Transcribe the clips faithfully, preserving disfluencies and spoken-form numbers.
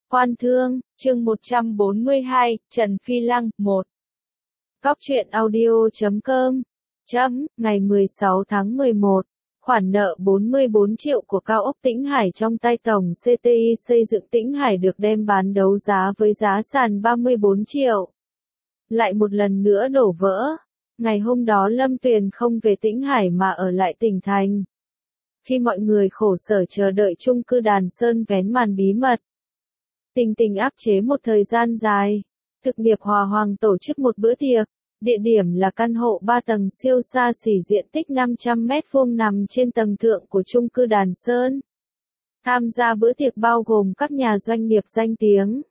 Quan Thương, chương một trăm bốn mươi hai, Trần Phi Lăng, một. Góc truyện audio chấm com. Chấm, ngày mười sáu tháng mười một, khoản nợ bốn mươi bốn triệu của cao ốc Tĩnh Hải trong tay tổng xê tê i xây dựng Tĩnh Hải được đem bán đấu giá với giá sàn ba mươi bốn triệu. Lại một lần nữa đổ vỡ. Ngày hôm đó Lâm Tuyền không về Tĩnh Hải mà ở lại tỉnh thành. Khi mọi người khổ sở chờ đợi chung cư Đàn Sơn vén màn bí mật. Tình tình áp chế một thời gian dài. Thực nghiệp Hòa Hoàng tổ chức một bữa tiệc. Địa điểm là căn hộ ba tầng siêu xa xỉ diện tích năm trăm mét vuông nằm trên tầng thượng của chung cư Đàn Sơn. Tham gia bữa tiệc bao gồm các nhà doanh nghiệp danh tiếng,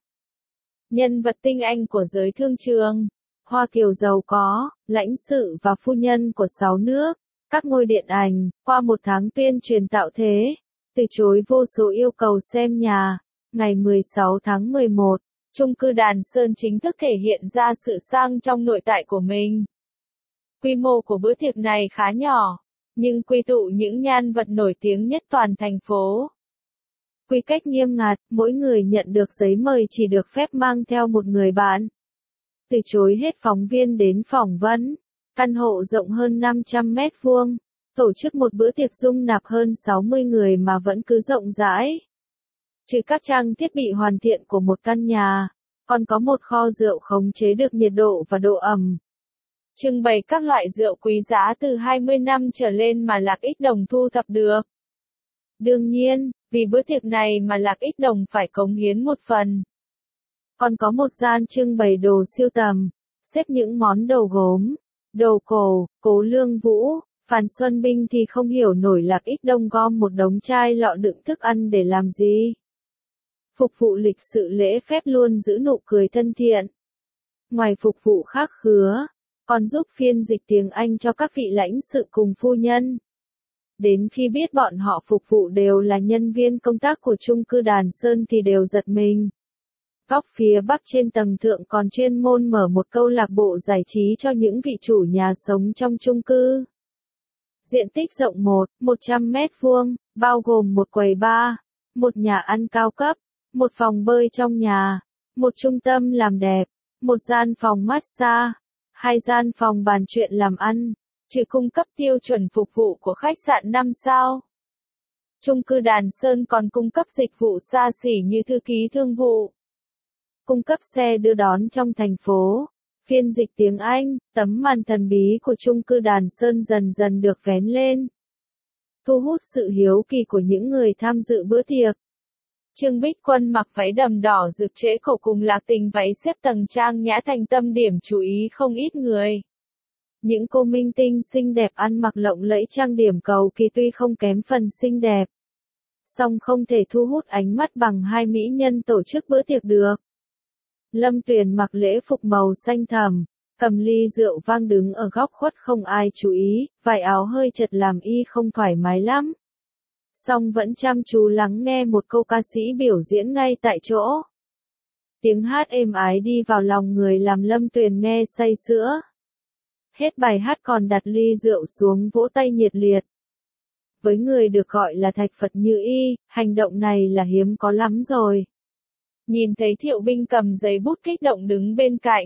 nhân vật tinh anh của giới thương trường, hoa kiều giàu có, lãnh sự và phu nhân của sáu nước, các ngôi điện ảnh. Qua một tháng tuyên truyền tạo thế, từ chối vô số yêu cầu xem nhà, ngày mười sáu tháng mười một, chung cư Đàn Sơn chính thức thể hiện ra sự sang trong nội tại của mình. Quy mô của bữa tiệc này khá nhỏ, nhưng quy tụ những nhân vật nổi tiếng nhất toàn thành phố. Quy cách nghiêm ngặt, mỗi người nhận được giấy mời chỉ được phép mang theo một người bạn. Từ chối hết phóng viên đến phỏng vấn. Căn hộ rộng hơn năm trăm mét vuông, tổ chức một bữa tiệc dung nạp hơn sáu mươi người mà vẫn cứ rộng rãi. Trừ các trang thiết bị hoàn thiện của một căn nhà, còn có một kho rượu khống chế được nhiệt độ và độ ẩm. Trưng bày các loại rượu quý giá từ hai mươi năm trở lên mà Lạc Ích Đồng thu thập được. Đương nhiên, vì bữa tiệc này mà Lạc Ích Đồng phải cống hiến một phần. Còn có một gian trưng bày đồ sưu tầm, xếp những món đồ gốm, đồ cổ. Cố Lương Vũ, Phan Xuân Binh thì không hiểu nổi Lạc Ích Đồng gom một đống chai lọ đựng thức ăn để làm gì. Phục vụ lịch sự lễ phép luôn giữ nụ cười thân thiện. Ngoài phục vụ khác khứa, còn giúp phiên dịch tiếng Anh cho các vị lãnh sự cùng phu nhân. Đến khi biết bọn họ phục vụ đều là nhân viên công tác của chung cư Đàn Sơn thì đều giật mình. Góc phía bắc trên tầng thượng còn chuyên môn mở một câu lạc bộ giải trí cho những vị chủ nhà sống trong chung cư. Diện tích rộng một, một trăm mét vuông, bao gồm một quầy bar, một nhà ăn cao cấp, một phòng bơi trong nhà, một trung tâm làm đẹp, một gian phòng massage, hai gian phòng bàn chuyện làm ăn, trừ cung cấp tiêu chuẩn phục vụ của khách sạn năm sao. Chung cư Đàn Sơn còn cung cấp dịch vụ xa xỉ như thư ký thương vụ, cung cấp xe đưa đón trong thành phố, phiên dịch tiếng Anh. Tấm màn thần bí của chung cư Đàn Sơn dần dần được vén lên, thu hút sự hiếu kỳ của những người tham dự bữa tiệc. Trương Bích Quân mặc váy đầm đỏ rực trễ cổ cùng Lạc Tình váy xếp tầng trang nhã thành tâm điểm chú ý không ít người. Những cô minh tinh xinh đẹp ăn mặc lộng lẫy trang điểm cầu kỳ tuy không kém phần xinh đẹp, song không thể thu hút ánh mắt bằng hai mỹ nhân tổ chức bữa tiệc được. Lâm Tuyền mặc lễ phục màu xanh thẳm, cầm ly rượu vang đứng ở góc khuất không ai chú ý, vải áo hơi chật làm y không thoải mái lắm. Song vẫn chăm chú lắng nghe một cô ca sĩ biểu diễn ngay tại chỗ. Tiếng hát êm ái đi vào lòng người làm Lâm Tuyền nghe say sữa. Hết bài hát còn đặt ly rượu xuống vỗ tay nhiệt liệt. Với người được gọi là thạch Phật như y, hành động này là hiếm có lắm rồi. Nhìn thấy Thiệu Binh cầm giấy bút kích động đứng bên cạnh,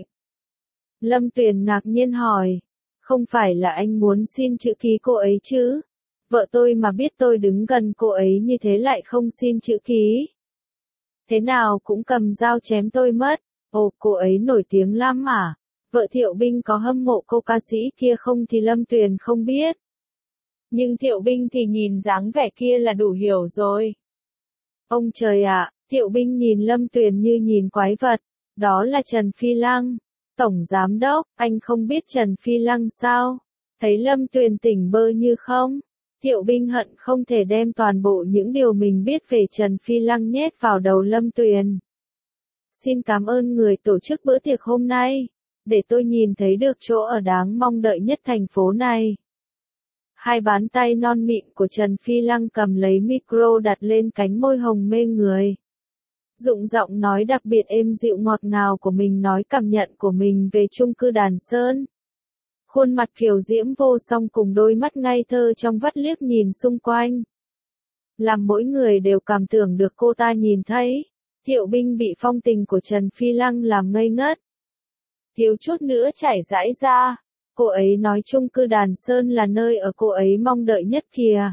Lâm Tuyền ngạc nhiên hỏi, không phải là anh muốn xin chữ ký cô ấy chứ? Vợ tôi mà biết tôi đứng gần cô ấy như thế lại không xin chữ ký, thế nào cũng cầm dao chém tôi mất. Ồ, cô ấy nổi tiếng lắm à? Vợ Thiệu Binh có hâm mộ cô ca sĩ kia không thì Lâm Tuyền không biết. Nhưng Thiệu Binh thì nhìn dáng vẻ kia là đủ hiểu rồi. Ông trời ạ, Thiệu Binh nhìn Lâm Tuyền như nhìn quái vật. Đó là Trần Phi Lăng, Tổng Giám Đốc. Anh không biết Trần Phi Lăng sao? Thấy Lâm Tuyền tỉnh bơ như không? Thiệu Binh hận không thể đem toàn bộ những điều mình biết về Trần Phi Lăng nhét vào đầu Lâm Tuyền. Xin cảm ơn người tổ chức bữa tiệc hôm nay, để tôi nhìn thấy được chỗ ở đáng mong đợi nhất thành phố này. Hai bàn tay non mịn của Trần Phi Lăng cầm lấy micro đặt lên cánh môi hồng mê người. Dụng giọng nói đặc biệt êm dịu ngọt ngào của mình nói cảm nhận của mình về chung cư Đàn Sơn. Khuôn mặt kiều diễm vô song cùng đôi mắt ngây thơ trong vắt liếc nhìn xung quanh, làm mỗi người đều cảm tưởng được cô ta nhìn thấy. Thiệu Binh bị phong tình của Trần Phi Lăng làm ngây ngất. Thiếu chút nữa chảy rãi ra. Cô ấy nói chung cư Đàn Sơn là nơi ở cô ấy mong đợi nhất kìa.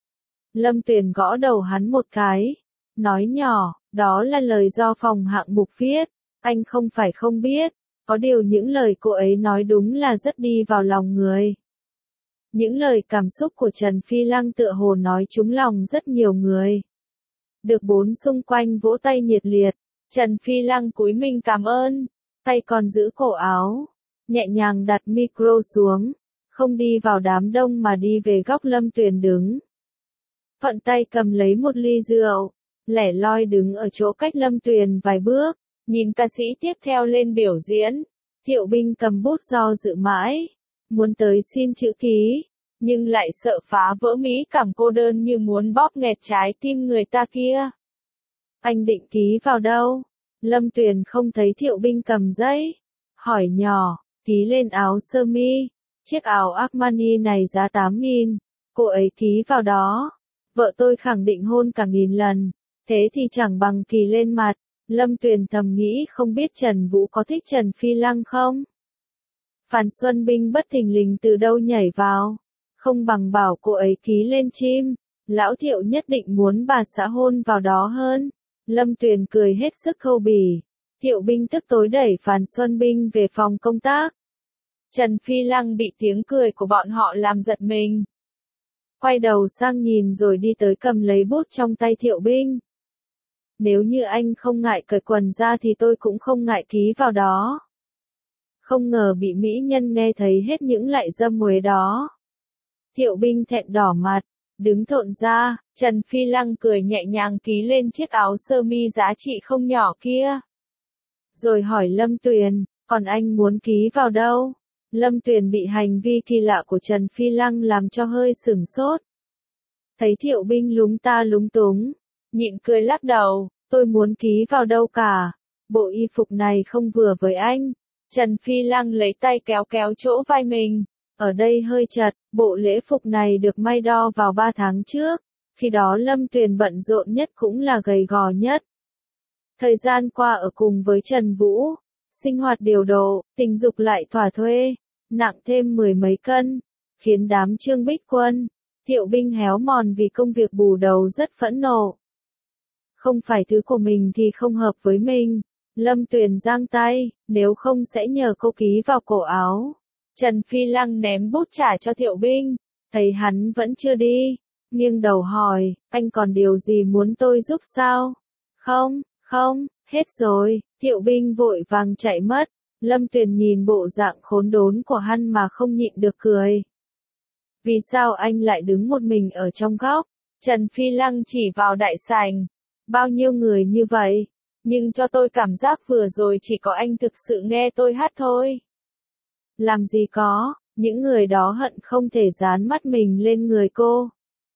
Lâm Tuyền gõ đầu hắn một cái. Nói nhỏ, đó là lời do phòng hạng mục viết. Anh không phải không biết. Có điều những lời cô ấy nói đúng là rất đi vào lòng người. Những lời cảm xúc của Trần Phi Lăng tựa hồ nói trúng lòng rất nhiều người. Được bốn xung quanh vỗ tay nhiệt liệt. Trần Phi Lăng cúi mình cảm ơn. Tay còn giữ cổ áo. Nhẹ nhàng đặt micro xuống. Không đi vào đám đông mà đi về góc Lâm Tuyền đứng. Thuận tay cầm lấy một ly rượu. Lẻ loi đứng ở chỗ cách Lâm Tuyền vài bước. Nhìn ca sĩ tiếp theo lên biểu diễn. Thiệu Binh cầm bút do dự mãi. Muốn tới xin chữ ký. Nhưng lại sợ phá vỡ mỹ cảm cô đơn như muốn bóp nghẹt trái tim người ta kia. Anh định ký vào đâu? Lâm Tuyền không thấy Thiệu Binh cầm giấy. Hỏi nhỏ, ký lên áo sơ mi. Chiếc áo Armani này giá tám nghìn. Cô ấy ký vào đó. Vợ tôi khẳng định hôn cả nghìn lần. Thế thì chẳng bằng kỳ lên mặt. Lâm Tuyền thầm nghĩ không biết Trần Vũ có thích Trần Phi Lăng không? Phan Xuân Binh bất thình lình từ đâu nhảy vào. Không bằng bảo cô ấy ký lên chim. Lão Thiệu nhất định muốn bà xã hôn vào đó hơn. Lâm Tuyền cười hết sức khâu bỉ. Thiệu Binh tức tối đẩy Phan Xuân Binh về phòng công tác. Trần Phi Lăng bị tiếng cười của bọn họ làm giật mình. Quay đầu sang nhìn rồi đi tới cầm lấy bút trong tay Thiệu Binh. Nếu như anh không ngại cởi quần ra thì tôi cũng không ngại ký vào đó. Không ngờ bị mỹ nhân nghe thấy hết những lại dâm uế đó. Thiệu Binh thẹn đỏ mặt, đứng thộn ra, Trần Phi Lăng cười nhẹ nhàng ký lên chiếc áo sơ mi giá trị không nhỏ kia. Rồi hỏi Lâm Tuyền, còn anh muốn ký vào đâu? Lâm Tuyền bị hành vi kỳ lạ của Trần Phi Lăng làm cho hơi sửng sốt. Thấy Thiệu Binh lúng ta lúng túng, nhịn cười lắc đầu, tôi muốn ký vào đâu cả. Bộ y phục này không vừa với anh. Trần Phi Lăng lấy tay kéo kéo chỗ vai mình. Ở đây hơi chật, bộ lễ phục này được may đo vào ba tháng trước. Khi đó Lâm Tuyền bận rộn nhất cũng là gầy gò nhất. Thời gian qua ở cùng với Trần Vũ, sinh hoạt điều độ, tình dục lại thỏa thuê, nặng thêm mười mấy cân, khiến đám Trương Bích Quân, Thiệu Binh héo mòn vì công việc bù đầu rất phẫn nộ. Không phải thứ của mình thì không hợp với mình. Lâm Tuyền giang tay, nếu không sẽ nhờ cô ký vào cổ áo. Trần Phi Lăng ném bút trả cho Thiệu Binh, thấy hắn vẫn chưa đi, nghiêng đầu hỏi, anh còn điều gì muốn tôi giúp sao? Không, không, hết rồi. Thiệu Binh vội vàng chạy mất. Lâm Tuyền nhìn bộ dạng khốn đốn của hắn mà không nhịn được cười. Vì sao anh lại đứng một mình ở trong góc? Trần Phi Lăng chỉ vào đại sảnh. Bao nhiêu người như vậy? Nhưng cho tôi cảm giác vừa rồi chỉ có anh thực sự nghe tôi hát thôi. Làm gì có, những người đó hận không thể dán mắt mình lên người cô.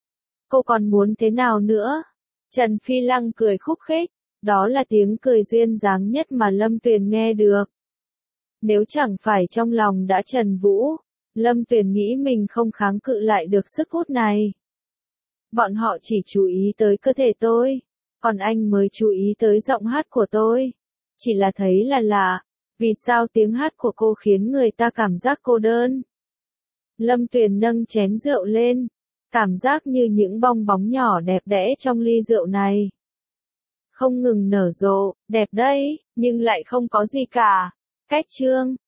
Cô còn muốn thế nào nữa? Trần Phi Lăng cười khúc khích, đó là tiếng cười duyên dáng nhất mà Lâm Tuyền nghe được. Nếu chẳng phải trong lòng đã Trần Vũ, Lâm Tuyền nghĩ mình không kháng cự lại được sức hút này. Bọn họ chỉ chú ý tới cơ thể tôi, còn anh mới chú ý tới giọng hát của tôi. Chỉ là thấy là lạ, vì sao tiếng hát của cô khiến người ta cảm giác cô đơn. Lâm Tuyền nâng chén rượu lên, cảm giác như những bong bóng nhỏ đẹp đẽ trong ly rượu này. Không ngừng nở rộ, đẹp đấy, nhưng lại không có gì cả. Cách chương